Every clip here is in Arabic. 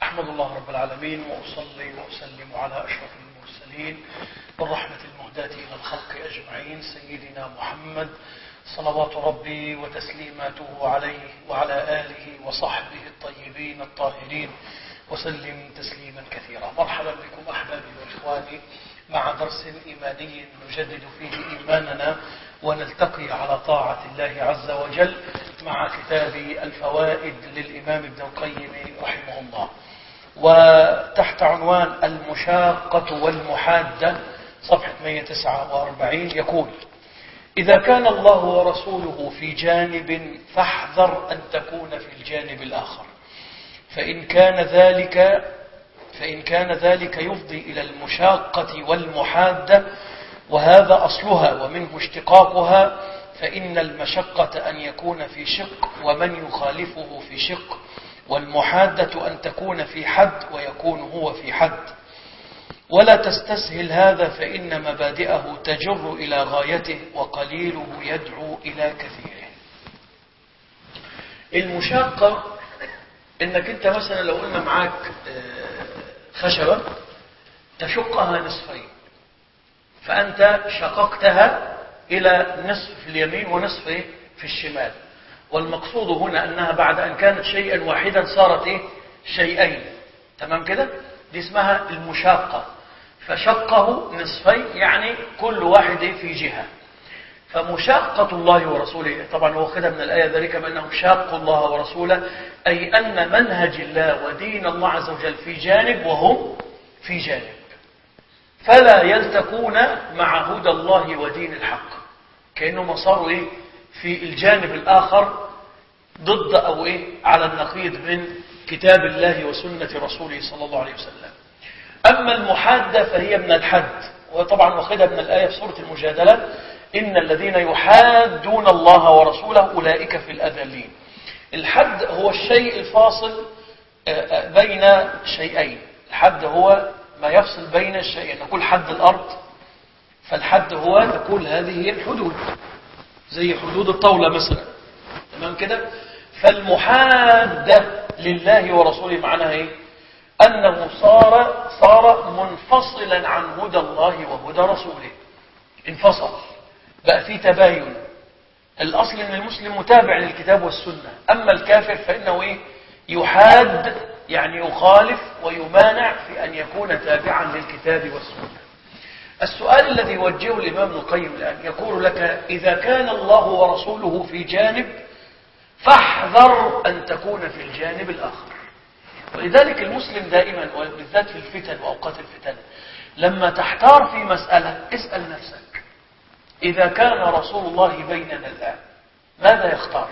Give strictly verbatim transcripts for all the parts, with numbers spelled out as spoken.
أحمد الله رب العالمين وأصلي وأسلم على أشرف المرسلين والرحمة المهداة إلى الخلق أجمعين سيدنا محمد صلوات ربي وتسليماته عليه وعلى آله وصحبه الطيبين الطاهرين وسلم تسليما كثيرا. مرحبا بكم أحبابي وإخواني مع درس إيماني نجدد فيه إيماننا ونلتقي على طاعة الله عز وجل مع كتاب الفوائد للإمام ابن القيم رحمه الله، وتحت عنوان المشاقة والمحادة صفحة مئة وتسعة وأربعين يقول: إذا كان الله ورسوله في جانب فاحذر أن تكون في الجانب الآخر، فإن كان ذلك فإن كان ذلك يفضي إلى المشاقة والمحادة، وهذا أصلها ومنه اشتقاقها، فإن المشقة أن يكون في شق ومن يخالفه في شق، والمحادة أن تكون في حد ويكون هو في حد. ولا تستسهل هذا، فإن مبادئه تجر إلى غايته وقليله يدعو إلى كثيره. المشاقة إنك أنت مثلا لو قلنا معاك خشبة تشقها نصفين، فأنت شققتها إلى نصف في اليمين ونصف في الشمال، والمقصود هنا أنها بعد أن كانت شيئا واحدا صارت إيه؟ شيئين. تمام كده؟ دي اسمها المشاقة. فشقه نصفين يعني كل واحد في جهة. فمشاقة الله ورسوله طبعا هو خدها من الآية ذلك بأنهم شاقوا الله ورسوله، أي أن منهج الله ودين الله عز وجل في جانب وهم في جانب، فلا يلتقون مع هدى الله ودين الحق، كأنهم صاروا إيه؟ في الجانب الآخر ضد أو إيه؟ على النقيض من كتاب الله وسنة رسوله صلى الله عليه وسلم. أما المحادة فهي من الحد، وطبعا واخدها من الآية في سورة المجادلة: إن الذين يحادون الله ورسوله أولئك في الأذلين. الحد هو الشيء الفاصل بين شيئين. الحد هو ما يفصل بين الشيئين. نقول حد الأرض، فالحد هو نقول هذه هي الحدود، زي حدود الطاولة مثلا. تمام كده؟ فالمحادة لله ورسوله معناها إيه؟ أنه صار صار منفصلا عن هدى الله وهدى رسوله، انفصل، بقى في تباين. الأصل أن المسلم متابع للكتاب والسنة، أما الكافر فإنه إيه؟ يحاد، يعني يخالف ويمانع في أن يكون تابعا للكتاب والسنة. السؤال الذي يوجهه الإمام ابن القيم الآن يقول لك: إذا كان الله ورسوله في جانب فاحذر أن تكون في الجانب الآخر. ولذلك المسلم دائما وبالذات في الفتن وأوقات الفتن لما تحتار في مسألة اسأل نفسك: إذا كان رسول الله بيننا الآن ماذا يختار؟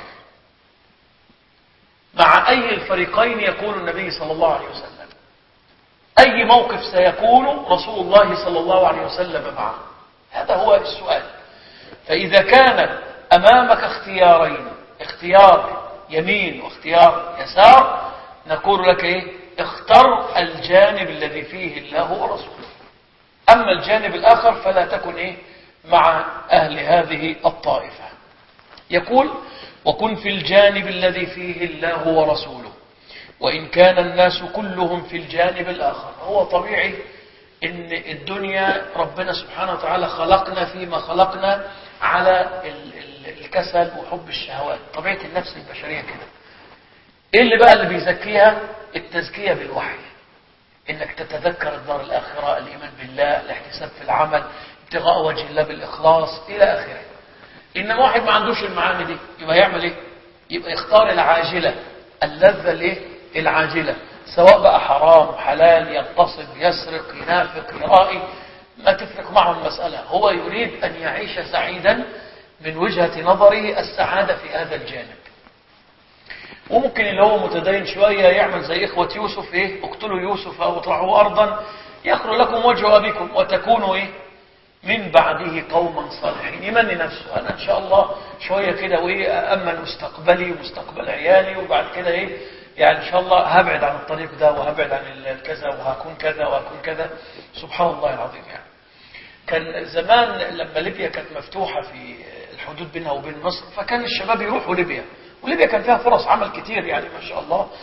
مع أي الفريقين يكون النبي صلى الله عليه وسلم؟ أي موقف سيكون رسول الله صلى الله عليه وسلم معه؟ هذا هو السؤال. فإذا كان أمامك اختيارين، اختيار يمين واختيار يسار، نقول لك إيه؟ اختر الجانب الذي فيه الله ورسوله. أما الجانب الآخر فلا تكن إيه؟ مع أهل هذه الطائفة. يقول: وكن في الجانب الذي فيه الله ورسوله وإن كان الناس كلهم في الجانب الآخر. هو طبيعي إن الدنيا ربنا سبحانه وتعالى خلقنا فيما خلقنا على الكسل وحب الشهوات، طبيعة النفس البشرية كده. إيه اللي بقى اللي بيزكيها؟ التزكية بالوحي، إنك تتذكر الدار الآخرة، الإيمان بالله، الاحتساب في العمل، ابتغاء وجه الله بالإخلاص إلى آخره. إنما واحد ما عندوش المعاني دي يبقى يعمل إيه؟ يبقى يختار العاجلة، اللذة الإيه؟ العاجلة، سواء بقى حرام حلال، يغتصب يسرق ينافق يرائي، ما تفرق معه المسألة. هو يريد أن يعيش سعيدا من وجهة نظره السعادة في هذا الجانب. وممكن اللي هو متدين شوية يعمل زي إخوة يوسف: إيه؟ اقتلوا يوسف أو اطرحوا أرضا يخلو لكم وجه أبيكم وتكونوا إيه؟ من بعده قوما صالحين. يمني نفسه: أنا إن شاء الله شوية كده وإيه أأمن مستقبلي ومستقبل عيالي، وبعد كده إيه يعني إن شاء الله هبعد عن الطريق ده وهبعد عن الكذا وهكون كذا وهكون كذا. سبحان الله العظيم. يعني كان زمان لما ليبيا كانت مفتوحة في الحدود بينها وبين مصر، فكان الشباب يروحوا ليبيا، وليبيا كان فيها فرص عمل كتير يعني ما شاء الله.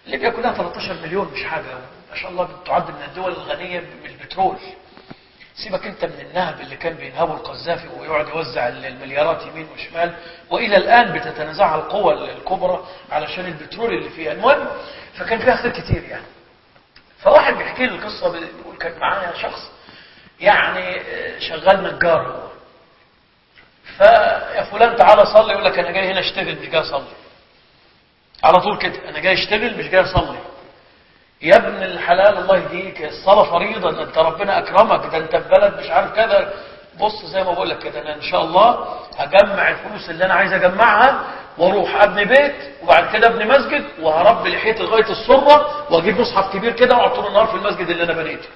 ليبيا كلها ثلاثة عشر مليون، مش حاجة ما شاء الله، بتعد من الدول الغنية بالبترول. سيبك انت من النهب اللي كان بينهبه القذافي ويقعد يوزع المليارات يمين وشمال، والى الان بتتنازعها القوى الكبرى علشان البترول اللي فيها. المهم فكان فيها خير كتير يعني. فواحد بيحكي لي القصه، بيقول كان معايا شخص يعني شغال نجار هو، فيا فلان تعالى صلي، يقول لك انا جاي هنا اشتغل مش جاي اصلي. على طول كده، انا جاي اشتغل مش جاي اصلي. يا ابن الحلال الله يهديك، الصلاه فريضه، ده انت ربنا اكرمك، ده انت في بلد مش عارف كذا. بص زي ما بقول لك كده، انا ان شاء الله هجمع الفلوس اللي انا عايز اجمعها واروح ابني بيت، وبعد كده ابني مسجد، وهربي لحيتي لغايه السره، واجيب مصحف كبير كده واقعد طول النهار في المسجد اللي انا بنيته.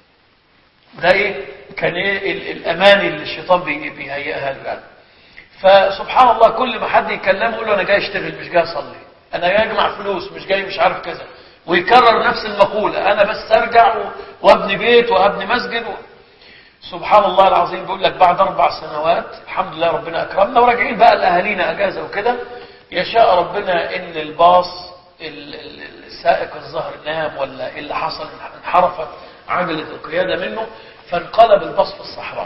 ده ايه كان ايه الاماني اللي الشيطان بيهيئها له يعني. فسبحان الله كل ما حد يكلمه يقول له انا جاي اشتغل مش جاي اصلي، انا جاي اجمع فلوس مش جاي مش عارف كذا، ويكرر نفس المقولة، أنا بس أرجع وأبني بيت وأبني مسجد و... سبحان الله العظيم. بيقول لك بعد أربع سنوات الحمد لله ربنا أكرمنا، وراجعين بقى لأهالينا أجازة وكده، يشاء ربنا إن الباص السائق الظهر نام ولا اللي حصل، انحرفت عجلة القيادة منه، فانقلب الباص في الصحراء.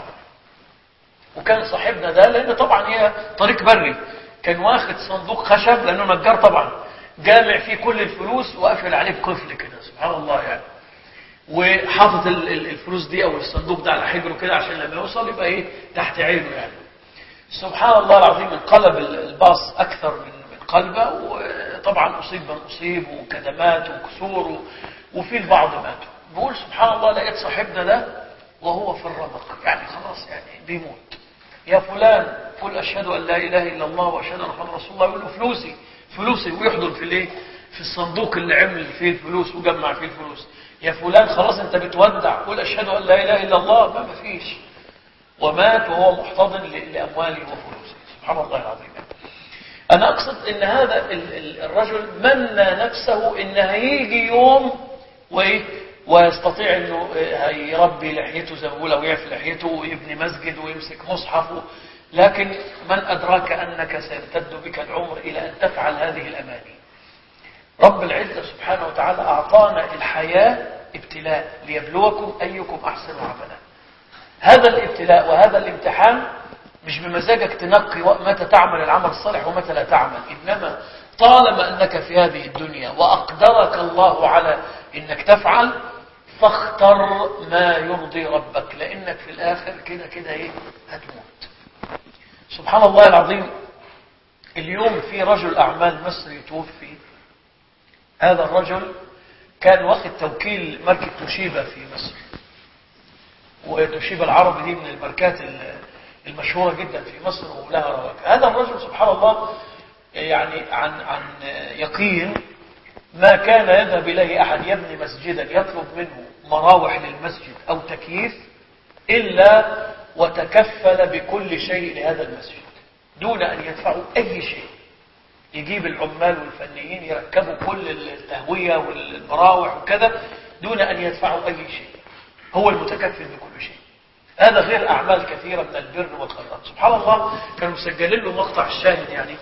وكان صاحبنا ده، لأن طبعا هي طريق بري، كان واخد صندوق خشب لأنه نجار طبعا، جامع فيه كل الفلوس وقفل عليه بقفل كده سبحان الله يعني، وحاطط الفلوس دي او الصندوق ده على حجره كده عشان لما يوصل يبقى ايه تحت عينه يعني. سبحان الله العظيم انقلب الباص اكثر من من قلبه، وطبعا اصيب من اصيب وكدمات وكسور، وفي البعض ماتوا. بقول سبحان الله لقيت صاحبنا ده وهو في الرمق يعني خلاص يعني بيموت. يا فلان قل اشهد ان لا اله الا الله واشهد ان محمد رسول الله. يقول له فلوسي فلوسي، ويحضر في الايه في الصندوق اللي عمل فيه الفلوس وجمع فيه الفلوس. يا فلان خلاص انت بتودع، قول اشهد ان لا اله الا الله. ما مفيش، ومات وهو محتضن لامواله وفلوسه. سبحان الله العظيم. انا اقصد ان هذا الرجل منى نفسه ان هيجي يوم وايه ويستطيع انه هيربي لحيته زي ما بيقول، او يعفي لحيته ويبني مسجد ويمسك مصحف، لكن من أدراك أنك سيمتد بك العمر إلى أن تفعل هذه الأماني. رب العزة سبحانه وتعالى أعطانا الحياة ابتلاء ليبلوكم أيكم أحسن عملا. هذا الابتلاء وهذا الامتحان مش بمزاجك تنقي متى تعمل العمل الصالح ومتى لا تعمل، إنما طالما أنك في هذه الدنيا وأقدرك الله على أنك تفعل، فاختر ما يرضي ربك، لأنك في الآخر كده كده إيه هتموت. سبحان الله العظيم. اليوم في رجل أعمال مصري توفي. هذا الرجل كان واخد توكيل ماركة توشيبا في مصر، وتوشيبا العربي دي من الماركات المشهورة جدا في مصر ولها رواج. هذا الرجل سبحان الله يعني عن عن يقين ما كان يذهب إليه أحد يبني مسجدا يطلب منه مراوح للمسجد أو تكييف إلا وتكفل بكل شيء لهذا المسجد دون أن يدفعوا أي شيء. يجيب العمال والفنيين يركبوا كل التهوية والمراوح وكذا دون أن يدفعوا أي شيء، هو المتكفل بكل شيء. هذا غير أعمال كثيرة من البر والخيرات. سبحان الله كانوا مسجلين له مقطع الشاهد يعني،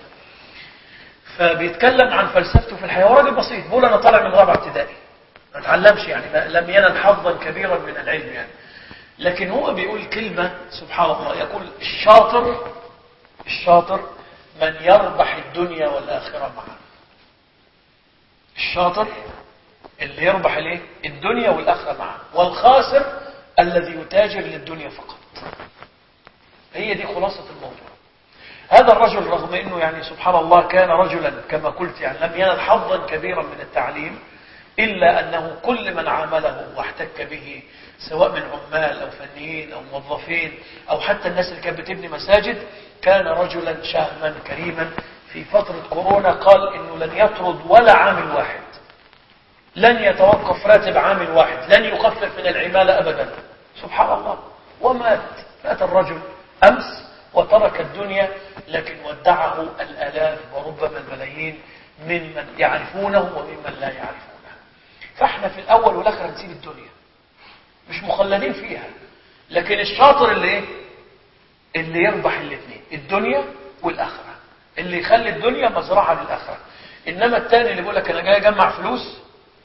فبيتكلم عن فلسفته في الحياة. وراجل بسيط بيقول أنا طالع من رابعة ابتدائي ما اتعلمش يعني، لم ينل حظا كبيرا من العلم يعني، لكن هو بيقول كلمة سبحان الله، يقول الشاطر الشاطر من يربح الدنيا والآخرة معا. الشاطر اللي يربح الايه الدنيا والآخرة معا، والخاسر الذي يتاجر للدنيا فقط. هي دي خلاصة الموضوع. هذا الرجل رغم انه يعني سبحان الله كان رجلا كما قلت يعني لم ينل حظا كبيرا من التعليم، إلا أنه كل من عامله واحتك به سواء من عمال أو فنيين أو موظفين أو حتى الناس اللي كانت بتبني مساجد، كان رجلا شهما كريما. في فترة كورونا قال إنه لن يطرد ولا عامل واحد، لن يتوقف راتب عامل واحد، لن يخفف من العمالة أبدا. سبحان الله. ومات مات الرجل أمس وترك الدنيا، لكن ودعه الآلاف وربما الملايين ممن يعرفونه وممن لا يعرفونه. فاحنا في الأول والآخر هنسيب الدنيا، مش مخلدين فيها. لكن الشاطر اللي ايه اللي يربح الاثنين، الدنيا والآخرة، اللي يخلي الدنيا مزرعة للآخرة. إنما الثاني اللي بيقول لك أنا جاي أجمع فلوس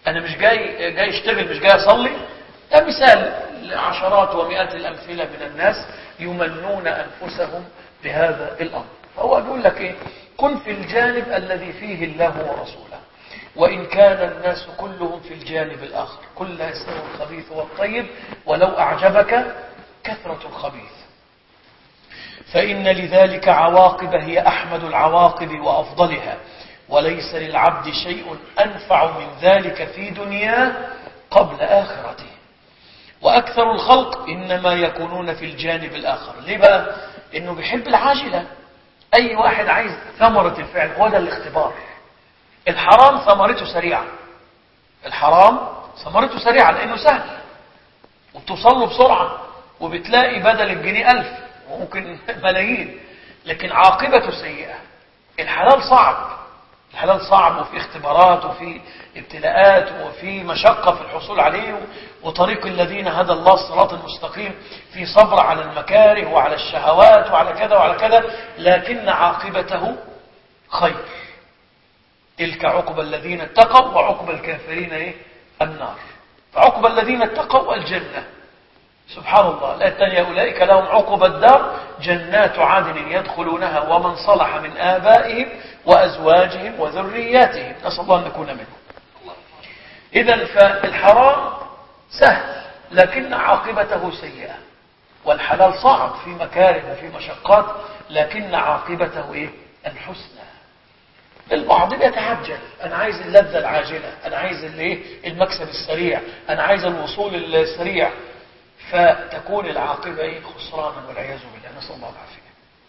أنا مش جاي جاي اشتغل، مش جاي أصلي. ده مثال لعشرات ومئات الأمثلة من الناس يمنون أنفسهم بهذا الأمر. فهو بيقول لك إيه؟ كن في الجانب الذي فيه الله ورسوله، وإن كان الناس كلهم في الجانب الآخر. كل يستوي الخبيث والطيب ولو أعجبك كثرة الخبيث، فإن لذلك عواقب هي أحمد العواقب وأفضلها، وليس للعبد شيء أنفع من ذلك في دنياه قبل آخرته. وأكثر الخلق إنما يكونون في الجانب الآخر. ليه بقى؟ إنه بيحب العاجلة. أي واحد عايز ثمرة الفعل، هو ده الاختبار. الحرام ثمرته سريعة، الحرام ثمرته سريعة لأنه سهل وبتوصل له بسرعة، وبتلاقي بدل الجنيه ألف وممكن ملايين، لكن عاقبته سيئة. الحلال صعب، الحلال صعب وفي اختبارات وفي ابتلاءات وفي مشقة في الحصول عليه. وطريق الذين هدى الله الصراط المستقيم في صبر على المكاره وعلى الشهوات وعلى كذا وعلى كذا، لكن عاقبته خير. تلك عقبى الذين اتقوا وعقبى الكافرين ايه؟ النار. فعقبى الذين اتقوا الجنة، سبحان الله. لا الثانية أولئك لهم عقبى الدار جنات عدن يدخلونها ومن صلح من آبائهم وأزواجهم وذرياتهم، نسأل الله أن نكون منهم. إذن فالحرام سهل لكن عاقبته سيئة، والحلال صعب في مكاره وفي مشقات لكن عاقبته إيه؟ الحسنى. البعض بيتعجل، أنا عايز اللذة العاجلة، أنا عايز المكسب السريع، أنا عايز الوصول السريع، فتكون العاقبة إيه؟ خسرانا والعياذ بالله، نسأل الله العافية.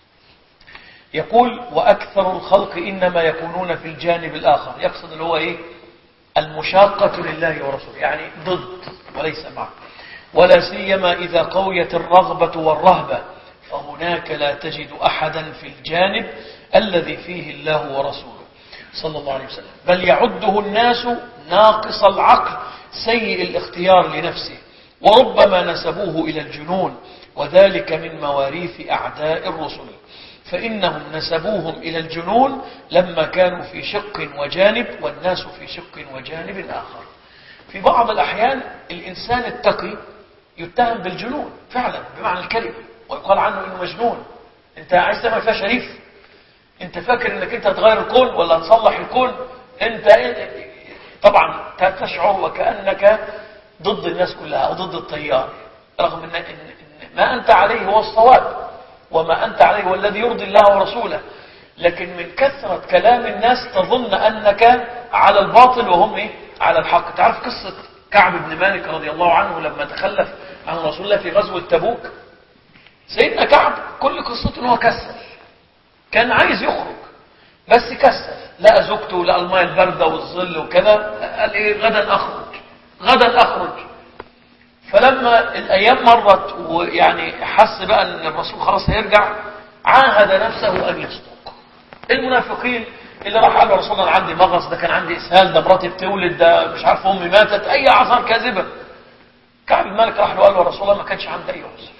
يقول وأكثر الخلق إنما يكونون في الجانب الآخر، يقصد اللي هو إيه؟ المشاقة لله ورسوله، يعني ضد وليس معه. ولا سيما إذا قويت الرغبة والرهبة، فهناك لا تجد أحدا في الجانب الذي فيه الله ورسوله صلى الله عليه وسلم، بل يعده الناس ناقص العقل سيء الاختيار لنفسه، وربما نسبوه إلى الجنون، وذلك من مواريث أعداء الرسل، فإنهم نسبوهم إلى الجنون لما كانوا في شق وجانب والناس في شق وجانب آخر. في بعض الأحيان الإنسان التقي يتهم بالجنون فعلا بمعنى الكلمة، ويقال عنه إنه مجنون. أنت عايز تعمل فيها شريف؟ أنت فاكر أنك أنت هتغير الكون ولا هتصلح الكون؟ أنت طبعا تشعر وكأنك ضد الناس كلها أو ضد التيار، رغم أن ما أنت عليه هو الصواب، وما أنت عليه هو الذي يرضي الله ورسوله، لكن من كثرة كلام الناس تظن أنك على الباطل وهم إيه؟ على الحق. تعرف قصة كعب بن مالك رضي الله عنه لما تخلف عن رسول الله في غزوة تبوك؟ سيدنا كعب كل قصته أنه كسل، كان عايز يخرج بس كسل، لقى زوجته لقى الماء الباردة والظل وكذا، قال إيه؟ غدا أخرج غدا أخرج. فلما الأيام مرت ويعني حس بقى أن الرسول خلاص هيرجع، عاهد نفسه أن يصدق. المنافقين اللي راح قال رسول الله عندي مغص، ده كان عندي إسهال، ده مراتي بتولد، ده مش عارف أمي ماتت، أي أعذار كاذبة. كعب بن مالك راح له قال له رسول الله ما كانش عندي أي عذر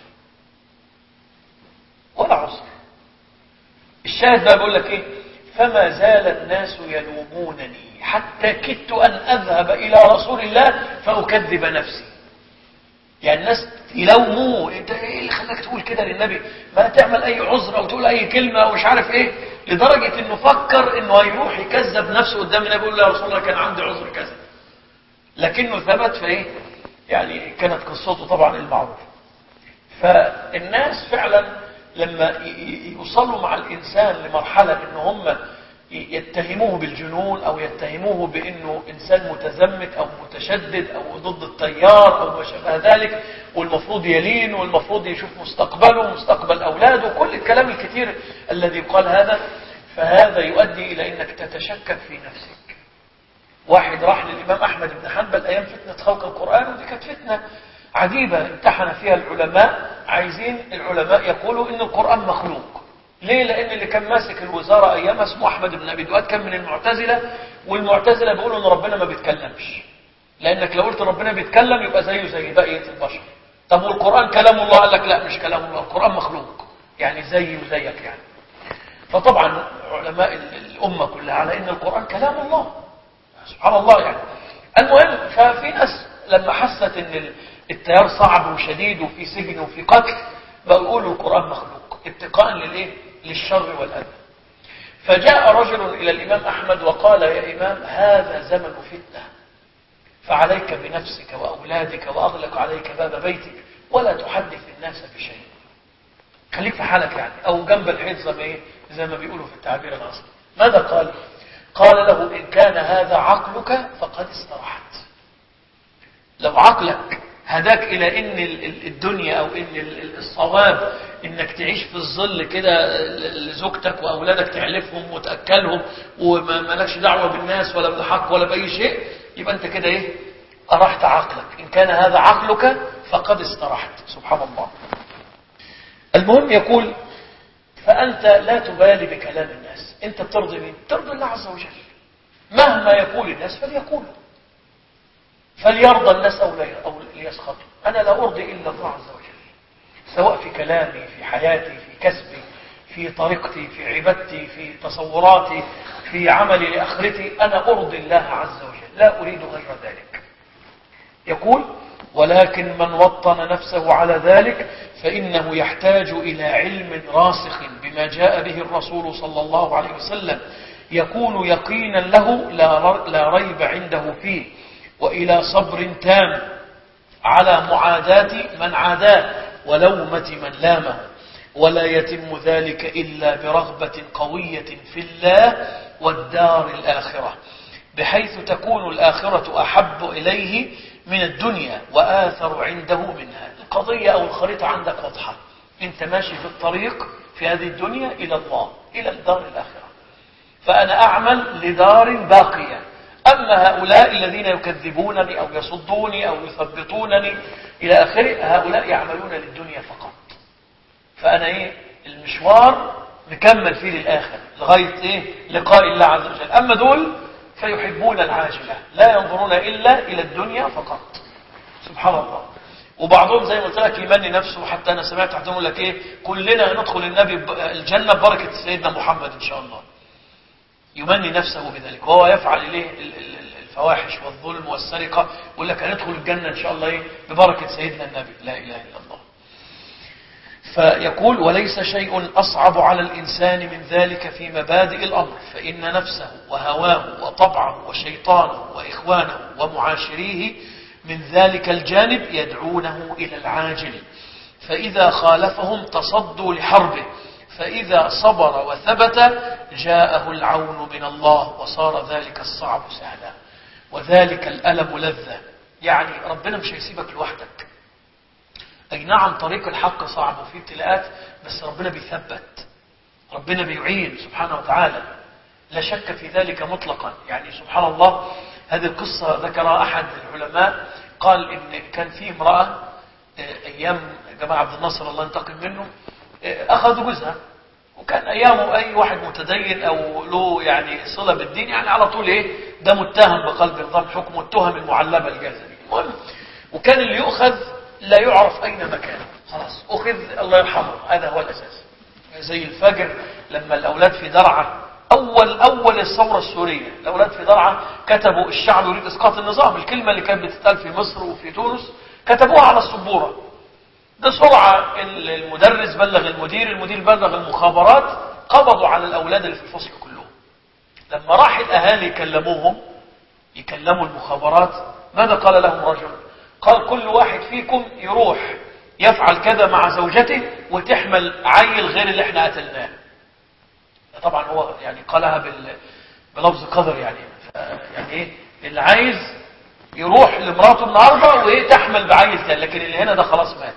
ولا عذر. الشاهد بقى بيقول لك إيه؟ فما زال الناس يلومونني حتى كدت أن أذهب إلى رسول الله فأكذب نفسي. يعني الناس يلوموه، انت ايه اللي خلاك تقول كده للنبي؟ ما تعمل اي عذر او تقول اي كلمة او مش عارف ايه، لدرجة انه فكر انه هيروح يكذب نفسه قدام النبي يقول له يا رسول الله كان عندي عذر كذا، لكنه ثبت. فايه يعني كانت قصته طبعا المعروفة. فالناس فعلا لما يوصلوا مع الانسان لمرحلة ان هم يتهموه بالجنون او يتهموه بانه انسان متزمت او متشدد او ضد التيار او ما شابه ذلك، والمفروض يلين والمفروض يشوف مستقبله ومستقبل اولاده وكل الكلام الكثير الذي يقال هذا، فهذا يؤدي الى انك تتشكك في نفسك. واحد راح للامام احمد بن حنبل ايام فتنة خلق القرآن، ودي كانت فتنة عجيبة امتحن فيها العلماء، عايزين العلماء يقولوا ان القرآن مخلوق. ليه؟ لأن اللي كان ماسك الوزارة أيام اسمه أحمد بن أبي دؤاد، كان من المعتزلة، والمعتزلة بيقولوا إن ربنا ما بيتكلمش، لأنك لو قلت ربنا بيتكلم يبقى زيه زي بقية البشر. طب والقرآن كلام الله؟ قال لك لا مش كلام الله، القرآن مخلوق، يعني زيه وزيك يعني. فطبعا علماء الأمة كلها على إن القرآن كلام الله سبحان الله. يعني المهم، ففي ناس لما حست ان التيار صعب وشديد وفي سجن وفي قتل بقوا يقولوا القرآن مخلوق اتقاء للايه؟ للشر والأذى. فجاء رجل إلى الإمام أحمد وقال: يا إمام، هذا زمن فتنة، فعليك بنفسك وأولادك وأغلق عليك باب بيتك ولا تحدث الناس بشيء، خليك في حالك يعني، أو جنب الحيط زي ما إيه؟ زي ما بيقولوا في التعبير الأصلي. ماذا قال؟ قال له: إن كان هذا عقلك فقد استرحت. لو عقلك هداك إلى إن الدنيا أو إن الصواب إنك تعيش في الظل كده لزوجتك وأولادك تعلفهم وتأكلهم وما لكش دعوة بالناس ولا بالحق ولا بأي شيء، يبقى أنت كده إيه؟ أرحت عقلك. إن كان هذا عقلك فقد استرحت. سبحان الله. المهم يقول: فأنت لا تبالي بكلام الناس، أنت بترضي مين؟ ترضي الله عز وجل. مهما يقول الناس فليقولوا، فليرضى الناس أو ليسخطوا. أنا لا أرضي إلا الله عز وجل، سواء في كلامي، في حياتي، في كسبي، في طريقتي، في عبادتي، في تصوراتي، في عملي لآخرتي. أنا أرضي الله عز وجل، لا أريد غير ذلك. يقول: ولكن من وطن نفسه على ذلك فإنه يحتاج إلى علم راسخ بما جاء به الرسول صلى الله عليه وسلم يكون يقينا له لا ريب عنده فيه، وإلى صبر تام على معاداة من عاداه ولومة من لامه، ولا يتم ذلك إلا برغبة قوية في الله والدار الآخرة، بحيث تكون الآخرة أحب إليه من الدنيا وآثر عنده منها. القضية أو الخريطة عندك واضحة، أنت ماشي في الطريق في هذه الدنيا إلى الله، إلى الدار الآخرة، فأنا أعمل لدار باقية. أما هؤلاء الذين يكذبونني أو يصدوني أو يثبطونني إلى آخره، هؤلاء يعملون للدنيا فقط. فأنا إيه؟ المشوار نكمل فيه للآخر لغاية إيه؟ لقاء الله عز وجل. أما دول فيحبون العاجلة، لا ينظرون إلا إلى الدنيا فقط. سبحان الله. وبعضهم زي ما قلت لك يمني نفسه، حتى أنا سمعت حتى يقول لك إيه؟ كلنا ندخل النبي الجنة ببركة سيدنا محمد إن شاء الله. يمني نفسه بذلك، وهو يفعل إليه الفواحش والظلم والسرقة، يقول لك هندخل الجنة إن شاء الله إيه؟ ببركة سيدنا النبي. لا إله إلا الله. فيقول: وليس شيء أصعب على الإنسان من ذلك في مبادئ الأمر، فإن نفسه وهواه وطبعه وشيطانه وإخوانه ومعاشريه من ذلك الجانب يدعونه إلى العاجل، فإذا خالفهم تصدوا لحربه، فإذا صبر وثبت جاءه العون من الله وصار ذلك الصعب سهلا وذلك الألم لذة. يعني ربنا مش هيسيبك لوحدك. أي نعم طريق الحق صعب وفيه ابتلاءات، بس ربنا بيثبت، ربنا بيعين سبحانه وتعالى، لا شك في ذلك مطلقا. يعني سبحان الله، هذه القصة ذكرها أحد العلماء، قال إن كان في امرأة أيام جماعة عبد الناصر الله ينتقم منه، أخذوا جوزها، وكان أيامه أي واحد متدين أو له يعني صلة بالدين يعني على طول إيه؟ ده متهم بقلب نظام حكم التهم المعلبة الجزري. المهم، وكان اللي يؤخذ لا يعرف أين مكانه، خلاص أخذ الله يرحمه، هذا هو الأساس. زي الفجر لما الأولاد في درعا، أول أول الثورة السورية، الأولاد في درعا كتبوا الشعب يريد إسقاط النظام، الكلمة اللي كانت بتتقال في مصر وفي تونس كتبوها على السبورة. بسرعة المدرس بلغ المدير، المدير بلغ المخابرات، قبضوا على الأولاد اللي في الفصل كلهم. لما راح الأهالي يكلموهم يكلموا المخابرات، ماذا قال لهم رجل؟ قال: كل واحد فيكم يروح يفعل كذا مع زوجته وتحمل عيل غير اللي احنا قتلناه. طبعا هو يعني قالها بلفظ قدر، يعني يعني ايه اللي عايز يروح لمراته النهارده وايه تحمل بعيل ثاني، لكن اللي هنا ده خلاص مات.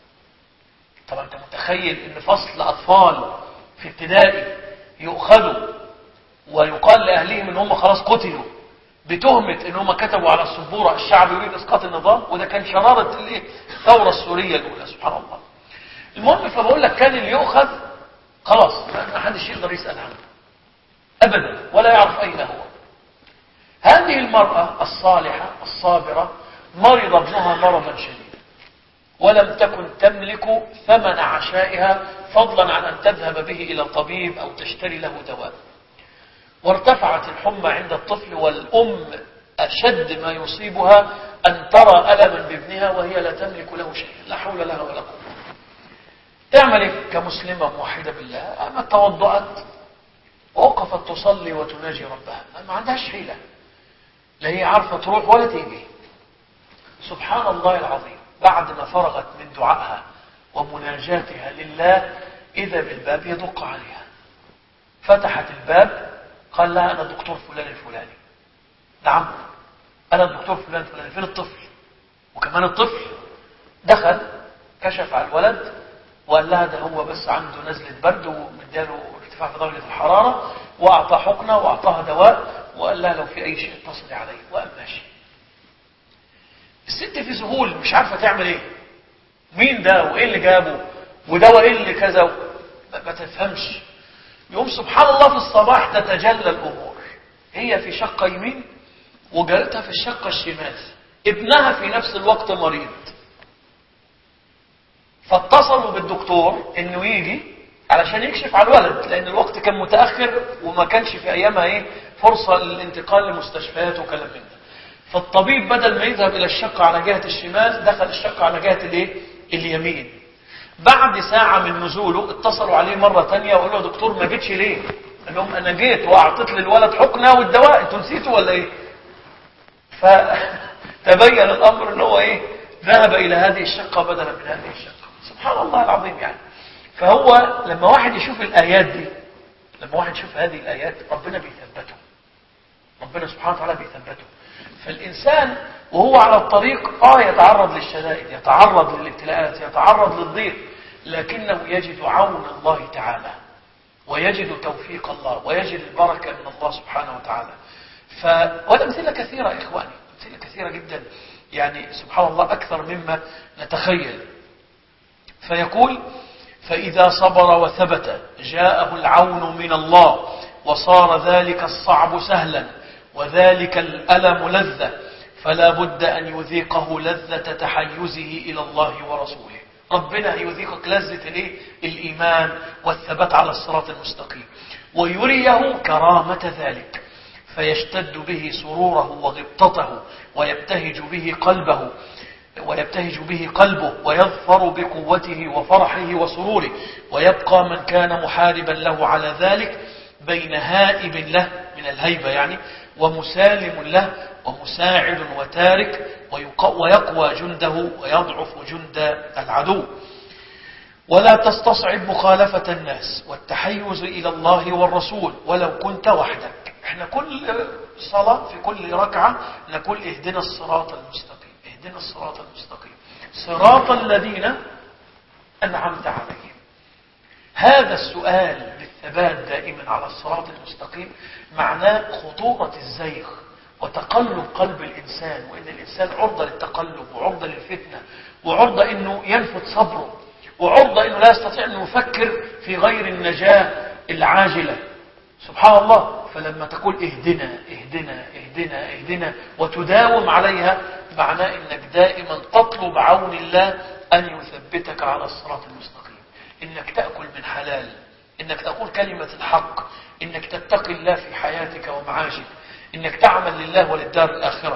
طبعا انت متخيل ان فصل اطفال في ابتدائي يؤخذوا ويقال لاهليهم ان هم خلاص قتلوا بتهمة ان هم كتبوا على السبورة الشعب يريد اسقاط النظام، وده كان شرارة الثورة السورية الاولى. سبحان الله. المهم، فبقول لك كان اللي يؤخذ خلاص ما حدش يقدر يسأل عنه ابدا ولا يعرف اين هو. هذه المرأة الصالحة الصابرة مرض ابنها مرضا شديدا، ولم تكن تملك ثمن عشائها فضلا عن ان تذهب به الى الطبيب او تشتري له دواء. وارتفعت الحمى عند الطفل، والأم أشد ما يصيبها أن ترى ألما بابنها وهي لا تملك له شيء، لا حول لها ولا قوة. تعمل إيه كمسلمة موحدة بالله؟ أما توضأت ووقفت تصلي وتناجي ربها، ما عندهاش حيلة، لا هي عارفة تروح ولا تيجي. سبحان الله العظيم، بعد ما فرغت من دعائها ومناجاتها لله إذا بالباب يدق عليها. فتحت الباب، قال لها: أنا الدكتور فلان الفلاني. نعم، أنا الدكتور فلان الفلاني. فين الطفل؟ وكمان الطفل دخل كشف على الولد وقال لها: ده هو بس عنده نزلة برد ومداله ارتفاع في درجة الحرارة، وأعطى حقنة وأعطاها دواء وقال لها: لو في أي شيء اتصلي علي، وقام ماشي. الست في ذهول مش عارفة تعمل إيه، مين ده وإيه اللي جابه ودواء إيه اللي كذا، ما تفهمش. يوم سبحان الله في الصباح تتجلى الأمور، هي في شقة يمين وجارتها في الشقة الشمال، ابنها في نفس الوقت مريض. فاتصلوا بالدكتور انه يجي علشان يكشف على الولد، لان الوقت كان متأخر وما كانش في ايامها ايه فرصة للانتقال لمستشفيات وكلام من ده. فالطبيب بدل ما يذهب الى الشقة على جهة الشمال دخل الشقة على جهة الايه اليمين. بعد ساعة من نزوله اتصلوا عليه مرة تانية وقالوا له: دكتور ما جيتش ليه؟ قال لهم: انا جيت واعطيت للولد حقنة والدواء، انتوا نسيتوا ولا ايه؟ فتبين الامر ان هو ايه ذهب الى هذه الشقة بدلا من هذه الشقة. سبحان الله العظيم. يعني فهو لما واحد يشوف الايات دي، لما واحد يشوف هذه الايات ربنا بيثبته، ربنا سبحانه وتعالى بيثبته. فالانسان وهو على الطريق اه يتعرض للشدائد، يتعرض للابتلاءات، يتعرض للضيق، لكنه يجد عون الله تعالى ويجد توفيق الله ويجد البركة من الله سبحانه وتعالى. ف... والأمثلة كثيرة يا إخواني، أمثلة كثيرة جدا، يعني سبحان الله أكثر مما نتخيل. فيقول: فإذا صبر وثبت جاءه العون من الله وصار ذلك الصعب سهلا وذلك الألم لذة، فلا بد أن يذيقه لذة تحيزه إلى الله ورسوله. ربنا يذيقك لذة الايه الإيمان والثبات على الصراط المستقيم، ويريه كرامة ذلك، فيشتد به سروره وغبطته ويبتهج به قلبه ويبتهج به قلبه ويظفر بقوته وفرحه وسروره، ويبقى من كان محاربا له على ذلك بين هائب له من الهيبة يعني ومسالم له ومساعد وتارك، ويقوى جنده ويضعف جند العدو. ولا تستصعب مخالفة الناس والتحيز إلى الله والرسول ولو كنت وحدك. احنا كل صلاة في كل ركعة نقول: اهدنا الصراط المستقيم، اهدنا الصراط المستقيم، صراط الذين أنعمت عليهم. هذا السؤال بالثبات دائما على الصراط المستقيم معناه خطورة الزيغ وتقلب قلب الإنسان، وإن الإنسان عرضة للتقلب وعرضة للفتنة وعرضة إنه ينفذ صبره وعرضة إنه لا يستطيع أن يفكر في غير النجاة العاجلة. سبحان الله. فلما تقول اهدنا اهدنا اهدنا اهدنا وتداوم عليها معناه إنك دائما تطلب عون الله أن يثبتك على الصراط المستقيم، إنك تأكل من حلال، إنك تقول كلمة الحق، إنك تتقي الله في حياتك ومعاشك، إنك تعمل لله وللدار الآخرة.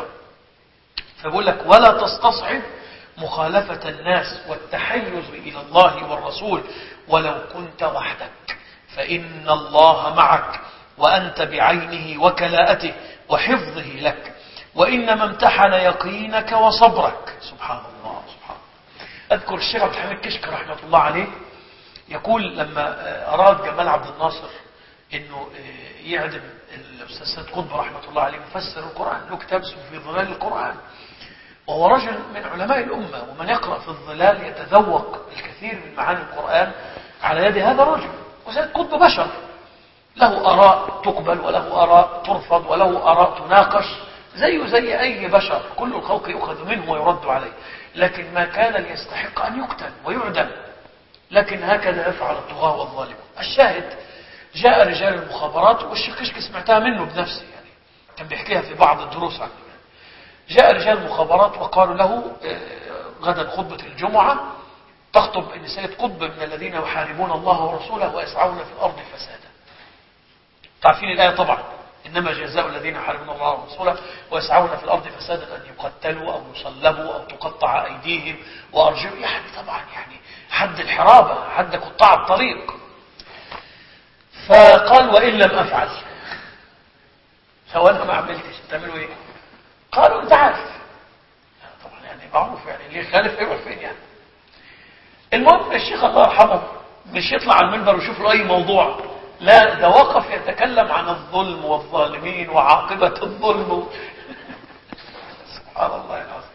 فبقول لك: ولا تستصعب مخالفة الناس والتحيز إلى الله والرسول ولو كنت وحدك، فإن الله معك وأنت بعينه وكلاءته وحفظه لك، وإنما امتحن يقينك وصبرك. سبحان الله سبحان الله. أذكر الشيخ عبد الحميد كشك رحمة الله عليه يقول لما أراد جمال عبد الناصر إنه يعدم الأستاذ سيد قطب رحمة الله عليه مفسر القرآن، له كتاب اسمه في ظلال القرآن، وهو رجل من علماء الأمة، ومن يقرأ في الظلال يتذوق الكثير من معاني القرآن على يد هذا الرجل. وسيد قطب بشر، له آراء تقبل وله آراء ترفض وله آراء تناقش زيه زي أي بشر، كل الخلق يؤخذ منه ويرد عليه، لكن ما كان ليستحق أن يقتل ويعدم، لكن هكذا يفعل الطغاة والظالمون. الشاهد: جاء رجال المخابرات، والشيخ كشك سمعتها منه بنفسه، يعني كان بيحكيها في بعض الدروس عنه. جاء رجال المخابرات وقالوا له: غدا خطبة الجمعة تخطب ان سيد قطب من الذين يحاربون الله ورسوله ويسعون في الأرض فسادا. تعرفين الآية طبعا: إنما جزاء الذين يحاربون الله ورسوله ويسعون في الأرض فسادا أن يقتلوا أو يصلبوا أو تقطع أيديهم وأرجلهم. يعني طبعا يعني حد الحرابة، حد قطاع الطريق. فقال وإن لم أفعل، سواء ما عملتش تعملوا إيه؟ قالوا أنت عارف. طبعا يعني معروف، يعني اللي يخالف يروح فين يعني. المهم الشيخ الله يرحمه مش يطلع على المنبر ويشوف له أي موضوع، لا ده وقف يتكلم عن الظلم والظالمين وعاقبة الظلم. سبحان الله العظيم.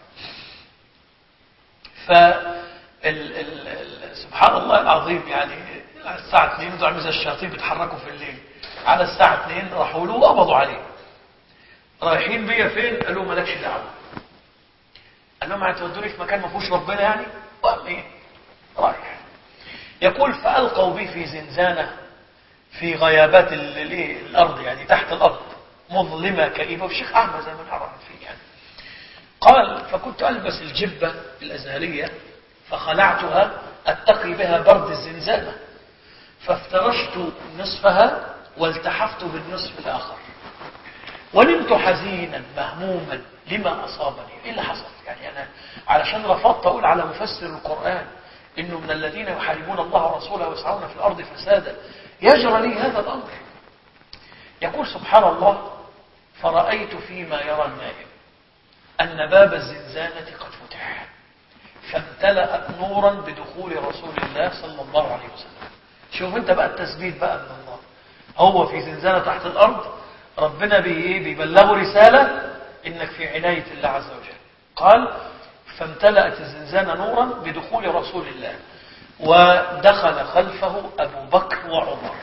ف ال... ال... ال... سبحان الله العظيم. يعني على الساعة اثنين دول مثل الشياطين بيتحركوا في الليل، على الساعة اثنين راحوا له وقبضوا عليه. رايحين بيا فين؟ قالوا مالكش دعوة. قال لهم هتودوني في مكان ما فيهوش ربنا يعني؟ وقال ايه؟ رايح. يقول فألقوا بي في زنزانة في غيابات الأرض، يعني تحت الأرض مظلمة كئيبة، والشيخ أعمى زي ما نعرف فيه يعني. قال فكنت ألبس الجبة الأزهرية فخلعتها أتقي بها برد الزنزانة، فافترشت نصفها والتحفت بالنصف الآخر، ونمت حزينا مهموما لما أصابني. إيه اللي حصل؟ يعني أنا علشان رفضت أقول على مفسر القرآن إنه من الذين يحاربون الله ورسوله ويسعون في الأرض فسادا يجرى لي هذا الأمر. يقول سبحان الله فرأيت فيما يرى النائم أن باب الزنزانة قد فتح، فامتلأت نورا بدخول رسول الله صلى الله عليه وسلم. شوف انت بقى التثبيت بقى من الله. هو في زنزانة تحت الأرض، ربنا بيبلغه رسالة إنك في عناية الله عز وجل. قال فامتلأت الزنزانة نورا بدخول رسول الله، ودخل خلفه أبو بكر وعمر.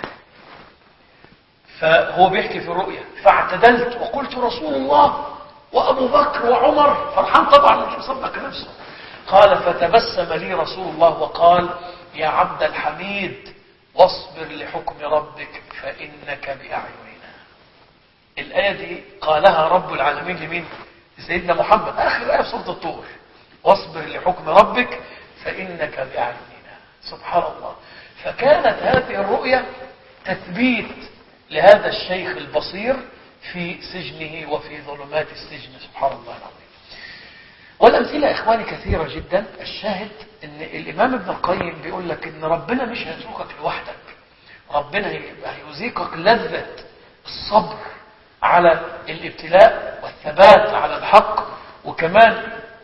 فهو بيحكي في الرؤيا فاعتدلت وقلت رسول الله وأبو بكر وعمر، فرحان طبعا مش مصدق نفسه. قال فتبسم لي رسول الله وقال يا عبد الحميد واصبر لحكم ربك فإنك بأعيننا. الآية دي قالها رب العالمين لمين؟ سيدنا محمد، آخر آية في سورة الطور، واصبر لحكم ربك فإنك بأعيننا. سبحان الله. فكانت هذه الرؤية تثبيت لهذا الشيخ البصير في سجنه وفي ظلمات السجن. سبحان الله العظيم. والأمثلة إخواني كثيرة جدا. الشاهد أن الإمام ابن القيم بيقول لك أن ربنا مش هيتركك لوحدك، ربنا هيذيقك لذة الصبر على الابتلاء والثبات على الحق، وكمان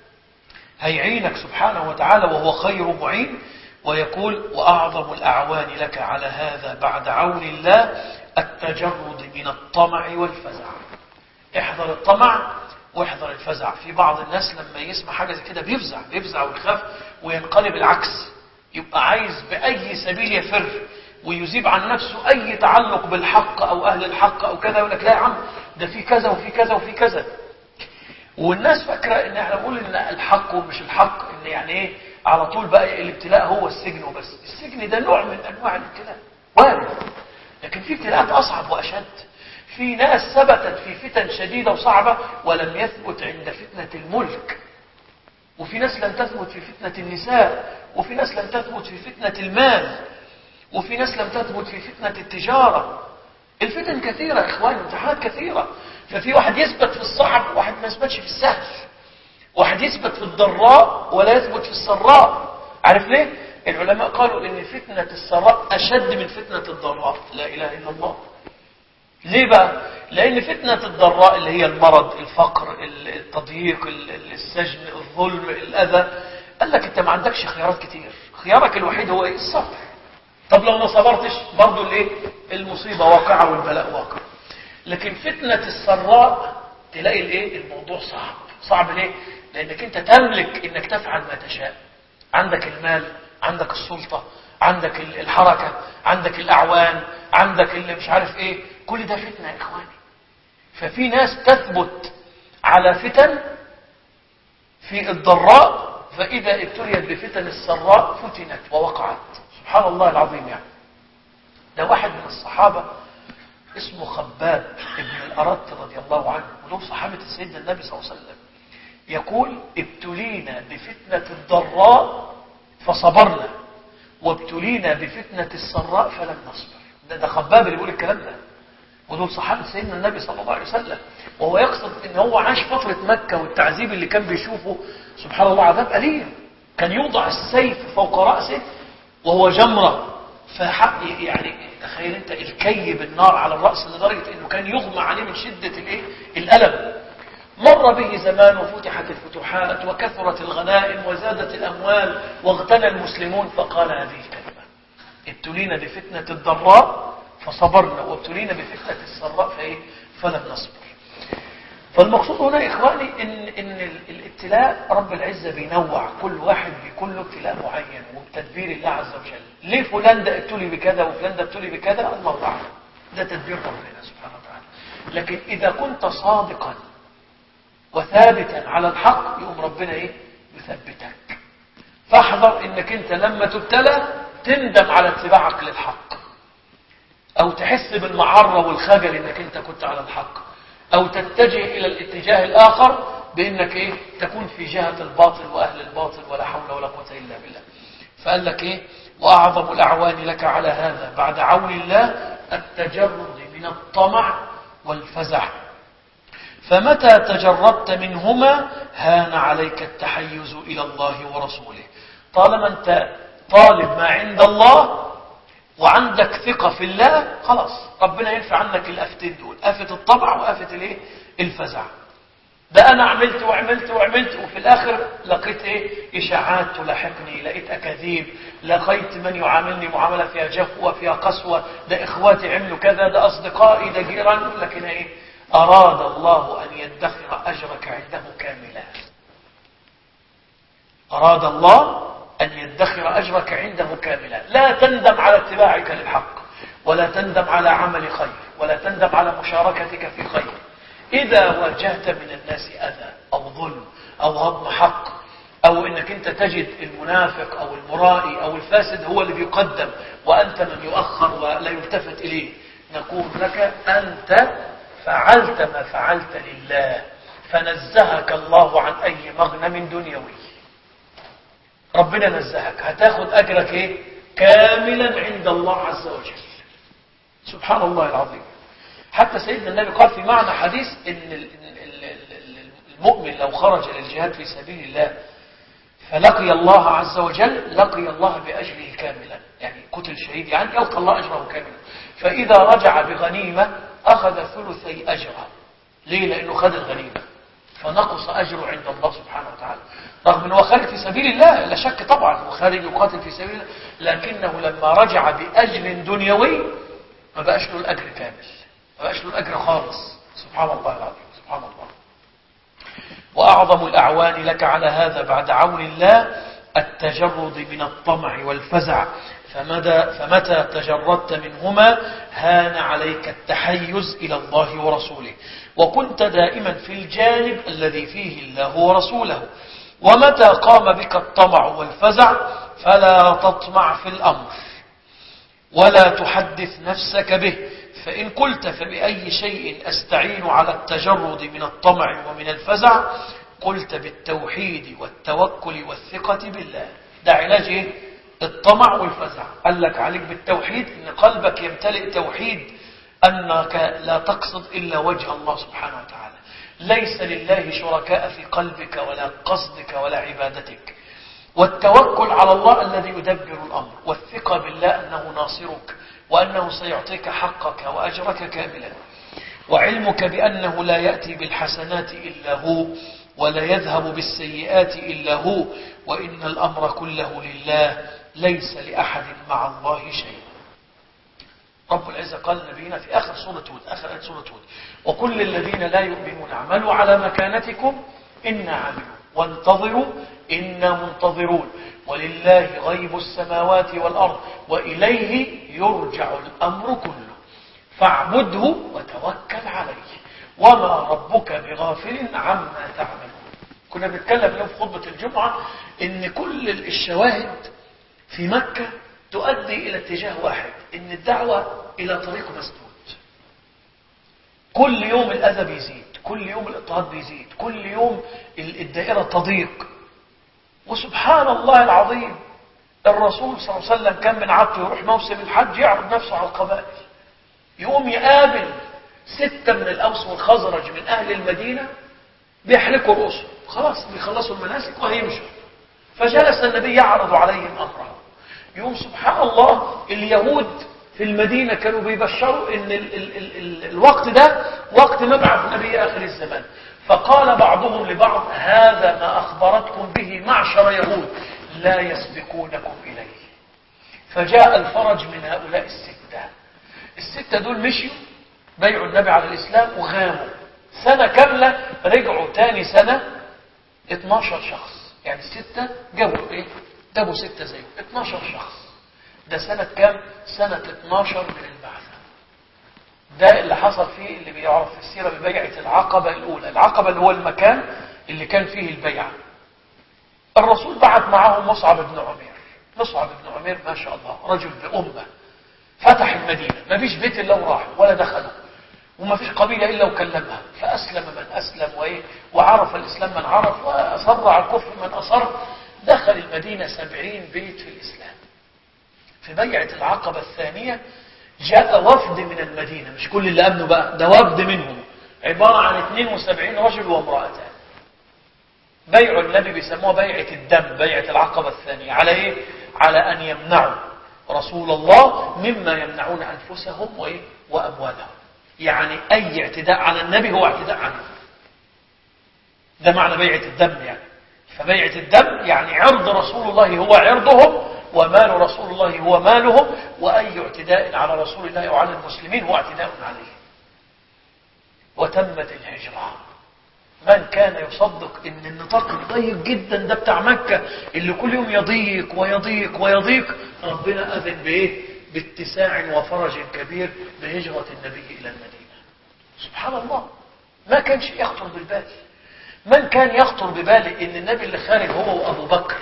هيعينك سبحانه وتعالى وهو خير معين. ويقول وأعظم الأعوان لك على هذا بعد عون الله التجرد من الطمع والفزع. احذر الطمع واحذر الفزع. في بعض الناس لما يسمع حاجة زي كده بيفزع بيفزع ويخاف وينقلب العكس، يبقى عايز بأي سبيل يفر ويذيب عن نفسه أي تعلق بالحق أو أهل الحق أو كذا. يقول لك لا يا عم ده في كذا وفي كذا وفي كذا. والناس فاكرة ان احنا بنقول ان الحق ومش الحق، ان يعني ايه على طول بقى الابتلاء هو السجن وبس. السجن ده نوع من انواع الابتلاء وارد، لكن في ابتلاءات اصعب واشد. في ناس ثبتت في فتن شديدة وصعبة ولم يثبت عند فتنة الملك، وفي ناس لم تثبت في فتنة النساء، وفي ناس لم تثبت في فتنة المال، وفي ناس لم تثبت في فتنة التجارة. الفتن كثيرة يا اخواني، امتحانات كثيرة. ففي واحد يثبت في الصعب وواحد ما يثبتش في السهل، واحد يثبت في الضراء ولا يثبت في السراء. عارف ليه؟ العلماء قالوا ان فتنة السراء اشد من فتنة الضراء. لا اله الا الله. ليه بقى؟ لان فتنة الضراء اللي هي المرض، الفقر، التضييق، السجن، الظلم، الاذى، قال لك انت ما عندكش خيارات كتير، خيارك الوحيد هو ايه؟ الصبر. طب لو ما صبرتش برضو الايه؟ المصيبة واقعة والبلاء واقع. لكن فتنة السراء تلاقي الايه؟ الموضوع صعب. صعب ليه؟ لانك انت تملك انك تفعل ما تشاء. عندك المال، عندك السلطة، عندك الحركة، عندك الاعوان، عندك اللي مش عارف ايه. كل ده فتنة يا اخواني. ففي ناس تثبت على فتن في الضراء، فاذا ابتليت بفتن السراء فتنت ووقعت. سبحان الله العظيم. يعني ده واحد من الصحابة اسمه خباب ابن الأرت رضي الله عنه، ودول صحابة سيدنا النبي صلى الله عليه وسلم. يقول ابتلينا بفتنة الضراء فصبرنا، وابتلينا بفتنة السراء فلم نصبر. ده, ده خباب اللي بيقول الكلام ده. ودول صحابة سيدنا النبي صلى الله عليه وسلم، وهو يقصد ان هو عاش فترة مكة والتعذيب اللي كان بيشوفه سبحان الله عذاب أليم. كان يوضع السيف فوق رأسه وهو جمرة، فحق يعني تخيل انت الكي بالنار على الرأس لدرجة انه كان يغمى عليه من شدة الايه الألم. مر به زمان وفتحت الفتوحات وكثرت الغنائم وزادت الأموال واغتنى المسلمون، فقال هذه الكلمة: ابتلينا بفتنة الضراء فصبرنا وابتلينا بفتنة السراء فايه فلم نصبر. فالمقصود هنا يا إخواني إن, إن الابتلاء رب العزة بينوع، كل واحد بيكون له ابتلاء معين وبتدبير الله عز وجل. ليه فلان ده ابتلي بكذا وفلان ده ابتلي بكذا؟ الله أعلم، ده تدبير ربنا سبحانه وتعالى. لكن إذا كنت صادقا وثابتا على الحق يقوم ربنا إيه يثبتك. فاحذر إنك أنت لما تبتلى تندم على اتباعك للحق، أو تحس بالمعرة والخجل إنك أنت كنت على الحق، أو تتجه إلى الاتجاه الآخر بإنك إيه تكون في جهة الباطل وأهل الباطل، ولا حول ولا قوة إلا بالله. فقال لك إيه: وأعظم الأعوان لك على هذا بعد عون الله التجرد من الطمع والفزع، فمتى تجردت منهما هان عليك التحيز إلى الله ورسوله. طالما أنت طالب ما عند الله وعندك ثقة في الله، خلاص ربنا ينفع عنك الأفتين دول، آفة الطبع وآفة الايه الفزع. ده أنا عملت وعملت وعملت وفي الآخر لقيت إيه إشاعات تلاحقني، لقيت أكاذيب، لقيت من يعاملني معاملة فيها جفوة فيها قسوة، ده إخواتي عملوا كذا، ده أصدقائي، ده جيران. لكن إيه أراد الله أن يدخر أجرك عنده كاملا. أراد الله أن يدخر أجرك عنده كاملا. لا تندم على اتباعك للحق، ولا تندم على عمل خير، ولا تندم على مشاركتك في خير. إذا واجهت من الناس أذى أو ظلم أو هضم حق، أو إنك أنت تجد المنافق أو المرائي أو الفاسد هو اللي بيقدم وأنت من يؤخر ولا يلتفت إليه، نقول لك: أنت فعلت ما فعلت لله، فنزهك الله عن أي مغنم دنيوي. ربنا نزهك، هتاخد أجرك إيه كاملا عند الله عز وجل. سبحان الله العظيم. حتى سيدنا النبي قال في معنى حديث إن المؤمن لو خرج للجهاد في سبيل الله فلقي الله عز وجل، لقي الله بأجره كاملا، يعني قتل شهيد يعني يلقى الله أجره كاملا. فإذا رجع بغنيمة أخذ ثلثي أجره. ليه؟ لأنه خد الغنيمة، فنقص أجره عند الله سبحانه وتعالى، رغم أنه خارج في سبيل الله، لا شك طبعا هو خارج يقاتل في سبيل الله، لكنه لما رجع بأجر دنيوي ما بقاش له الأجر كامل، ما بقاش له الأجر خالص. سبحان الله العظيم، سبحان الله. وأعظم الأعوان لك على هذا بعد عون الله التجرد من الطمع والفزع، فمدى فمتى تجردت منهما هان عليك التحيز إلى الله ورسوله، وكنت دائما في الجانب الذي فيه الله ورسوله. ومتى قام بك الطمع والفزع فلا تطمع في الأمر ولا تحدث نفسك به، فإن قلت فبأي شيء أستعين على التجرد من الطمع ومن الفزع قلت بالتوحيد والتوكل والثقة بالله. ده علاج إيه؟ الطمع والفزع. قال لك عليك بالتوحيد، إن قلبك يمتلئ توحيد أنك لا تقصد إلا وجه الله سبحانه وتعالى، ليس لله شركاء في قلبك ولا قصدك ولا عبادتك. والتوكل على الله الذي يدبر الأمر، والثقة بالله أنه ناصرك وأنه سيعطيك حقك وأجرك كاملا. وعلمك بأنه لا يأتي بالحسنات إلا هو ولا يذهب بالسيئات إلا هو، وإن الأمر كله لله ليس لأحد مع الله شيء. رب العزة قال لنبينا في آخر سورة هود، آخر آية سورة هود: وكل الذين لا يؤمنون اعملوا على مكانتكم إنا عاملون وانتظروا إنا منتظرون ولله غيب السماوات والأرض وإليه يرجع الأمر كله فاعبده وتوكل عليه وما ربك بغافل عما تعملون. كنا بنتكلم اليوم في خطبة الجمعة إن كل الشواهد في مكة تؤدي إلى اتجاه واحد، إن الدعوة إلى طريق مسدود. كل يوم الأذى بيزيد، كل يوم الاضطهاد بيزيد، كل يوم الدائرة تضيق. وسبحان الله العظيم الرسول صلى الله عليه وسلم كان من عادته يروح موسم الحج يعرض نفسه على القبائل، يقوم يقابل ستة من الأوس والخزرج من أهل المدينة بيحلقوا رؤوسهم، خلاص بيخلصوا المناسك وهيمشوا. فجلس النبي يعرض عليهم أمره. يوم سبحان الله اليهود في المدينة كانوا بيبشروا ان ال ال ال ال الوقت ده وقت مبعث نبي آخر الزمان. فقال بعضهم لبعض: هذا ما أخبرتكم به معشر يهود، لا يسبقونكم إليه. فجاء الفرج من هؤلاء الستة. الستة دول مشيوا بيعوا النبي على الإسلام وغاموا سنة كاملة، رجعوا تاني سنة اتناشر شخص. يعني الستة جابوا ايه؟ جابوا ستة زيهم، اتناشر شخص. ده سنة كام؟ سنة اتناشر من البعثة. ده اللي حصل فيه اللي بيعرف في السيرة ببيعة العقبة الأولى. العقبة اللي هو المكان اللي كان فيه البيعة. الرسول بعت معهم مصعب بن عمير. مصعب بن عمير ما شاء الله رجل بأمة، فتح المدينة، ما فيش بيت إلا وراح ولا دخله، وما فيش قبيلة إلا وكلمها. فأسلم من أسلم وإيه وعرف الإسلام من عرف، وأصر على الكفر من أصر. دخل المدينة سبعين بيت في الإسلام. في بيعة العقبة الثانية جاء وفد من المدينة، مش كل اللي أمنوا بقى، ده وفد منهم عبارة عن اثنين وسبعين رجل وامرأتان. بيع النبي بيسموها بيعة الدم، بيعة العقبة الثانية. على إيه؟ على أن يمنعوا رسول الله مما يمنعون أنفسهم وإيه؟ وأموالهم. يعني أي اعتداء على النبي هو اعتداء عنه. ده معنى بيعة الدم. يعني فبيعة الدم يعني عرض رسول الله هو عرضهم، ومال رسول الله هو مالهم، وأي اعتداء على رسول الله وعلى المسلمين هو اعتداء عليه. وتمت الهجرة. من كان يصدق ان النطاق الضيق جدا ده بتاع مكة اللي كل يوم يضيق ويضيق ويضيق، ربنا أذن بإيه؟ باتساع وفرج كبير بهجرة النبي إلى المدينة. سبحان الله، ما كانش يخطر بالبال. من كان يخطر بباله ان النبي اللي خارج هو وأبو بكر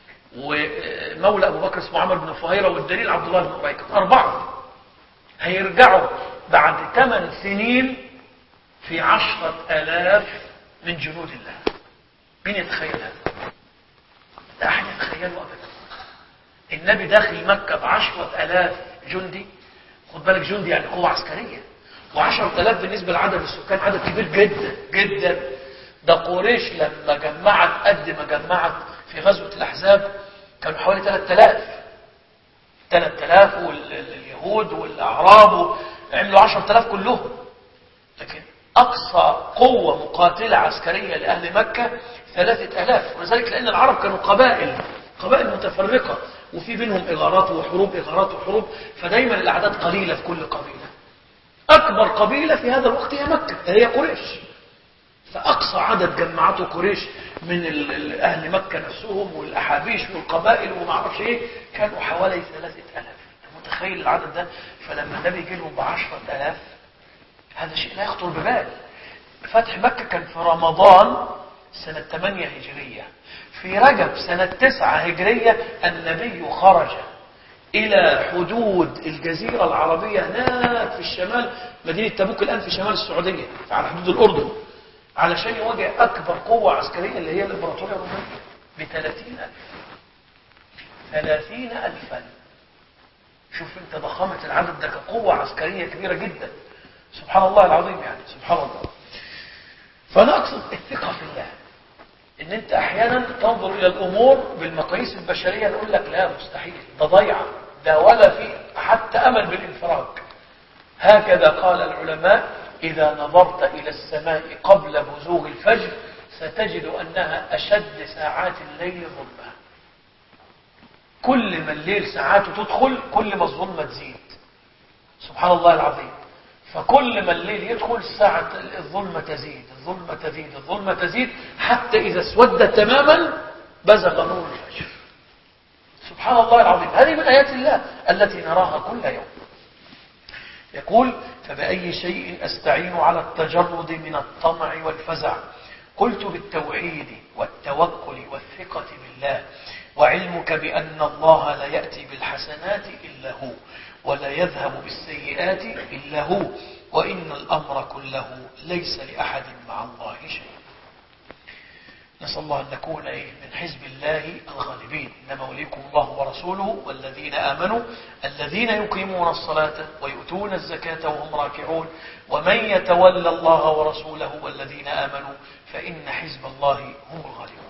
ومولى أبو بكر اسمه عمرو بن فهيرة، والدليل عبد الله بن أريكة، أربعة هيرجعوا بعد ثمان سنين في عشرة آلاف من جنود الله. مين يتخيل هذا؟ لا أحد يتخيله أبدا. النبي داخل مكة بعشرة آلاف جندي. خد بالك، جندي يعني قوة عسكرية، وعشرة آلاف بالنسبة لعدد السكان عدد كبير جدا جدا. ده قريش لما جمعت قد ما جمعت في غزوة الأحزاب كانوا حوالي ثلاثة آلاف. ثلاثة آلاف واليهود والأعراب عملوا عشرة آلاف كلهم. لكن أقصى قوة مقاتلة عسكرية لأهل مكة ثلاثة آلاف. وذلك لأن العرب كانوا قبائل قبائل متفرقة، وفي بينهم إغارات وحروب إغارات وحروب، فدايما الأعداد قليلة في كل قبيلة. أكبر قبيلة في هذا الوقت هي مكة، هي قريش. فأقصى عدد جمعته قريش من أهل مكة نفسهم والأحابيش والقبائل وما اعرفش إيه كانوا حوالي ثلاثة آلاف. متخيل العدد ده؟ فلما النبي يجي لهم بعشرة آلاف هذا شيء لا يخطر ببال. فتح مكة كان في رمضان سنة ثمانية هجرية. في رجب سنة تسعة هجرية النبي خرج إلى حدود الجزيرة العربية هناك في الشمال، مدينة تبوك الآن في شمال السعودية على حدود الأردن، علشان يواجه أكبر قوة عسكرية اللي هي الإمبراطورية الرومانية بثلاثين ألف. ثلاثين ألفا. شوف أنت ضخامة العدد ده كقوة عسكرية كبيرة جدا. سبحان الله العظيم، يعني سبحان الله. فأنا أقصد الثقة في الله. إن أنت أحيانا تنظر إلى الأمور بالمقاييس البشرية نقول لك لا مستحيل، ده ضيعة، ده ولا في حتى أمل بالانفراج. هكذا قال العلماء: إذا نظرت إلى السماء قبل بزوغ الفجر ستجد أنها أشد ساعات الليل ظلمة. كل ما الليل ساعاته تدخل كل ما الظلمة تزيد. سبحان الله العظيم. فكل ما الليل يدخل ساعة الظلمة تزيد، الظلمة تزيد، الظلمة تزيد، حتى إذا اسودت تماما بزغ نور الفجر. سبحان الله العظيم. هذه من آيات الله التي نراها كل يوم. يقول: فبأي شيء أستعين على التجرد من الطمع والفزع؟ قلت: بالتوحيد والتوكل والثقة بالله، وعلمك بأن الله لا يأتي بالحسنات إلا هو، ولا يذهب بالسيئات إلا هو، وإن الأمر كله ليس لأحد مع الله شيء. نسأل الله أن نكون إيه من حزب الله الله الغالبين. إنما وليكم الله ورسوله والذين آمنوا الذين يقيمون الصلاة ويؤتون الزكاة وهم راكعون ومن يتولى الله ورسوله والذين آمنوا فإن حزب الله هم الغالبون.